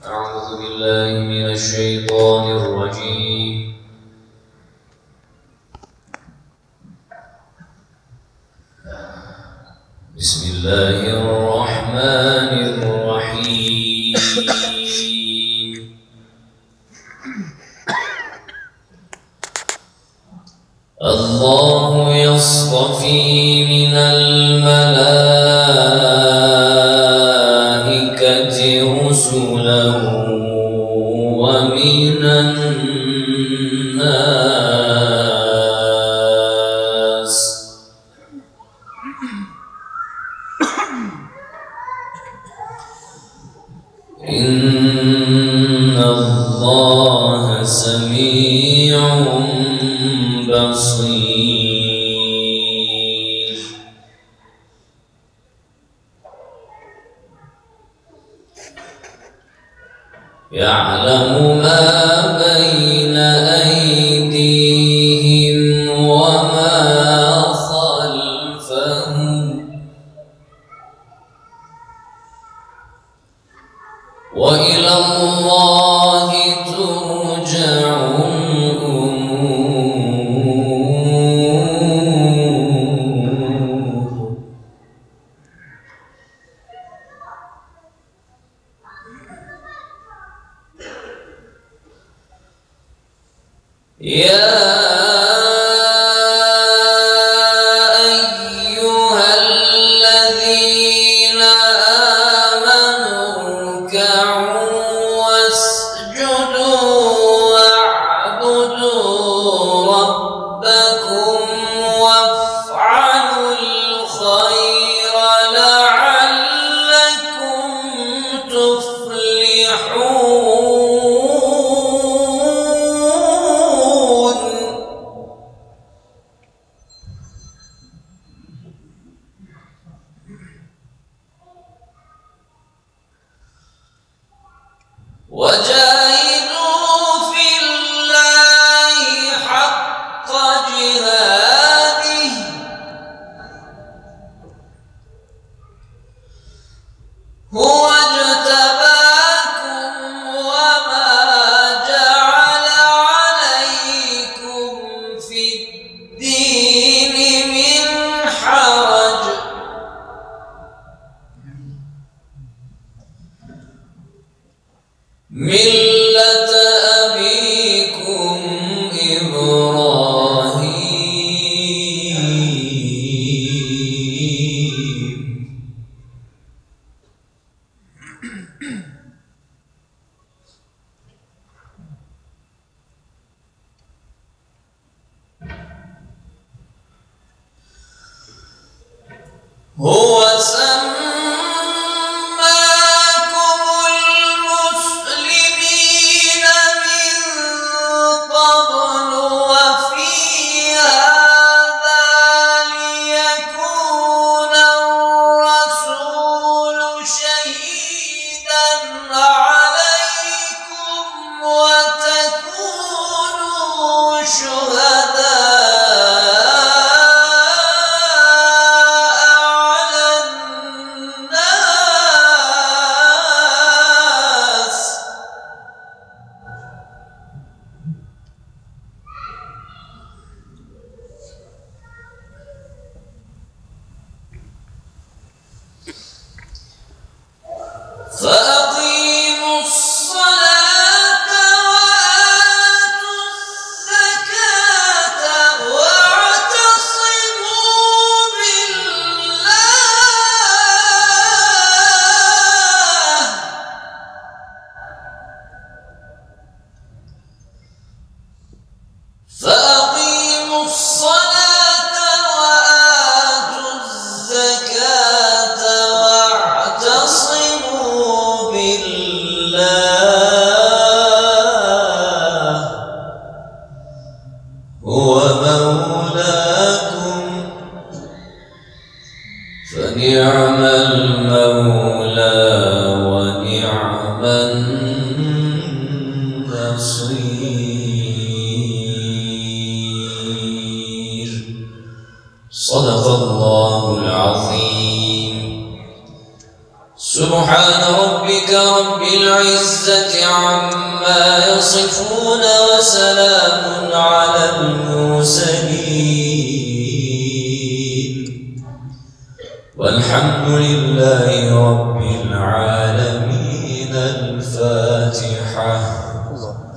أعوذ بالله من الشيطان الرجيم. بسم الله الرحمن الرحيم. الله يصطفي من الملائكة رسلا ومن الناس إن الله سميع بصير. يعلم ما بين أيديهم وما خلفهم وإلى الله ترجع الأمور. يا أيها الذين آمنوا اركعوا واسجدوا واعبدوا ربكم وافعلوا الخير لعلكم تفلحون. وجاهدوا في الله حق جهاده هو اجتباكم وما جعل عليكم في الدين من حرج ملة أبيكم إبراهيم هو سماكم المسلمين من قبل وفي هذا ليكون الرسول شهيدا عليكم وتكونوا شهداء فأقيموا الصلاة وآتوا الزكاة واعتصموا بالله فأقيموا الصلاة وآتوا الزكاة واعتصموا بالله هو مولاكم فنعم المولى ونعم النصير. صدق الله العظيم. سبحان ربك رب العزة عما يصفون وسلام على المرسلين والحمد لله رب العالمين. الفاتحة.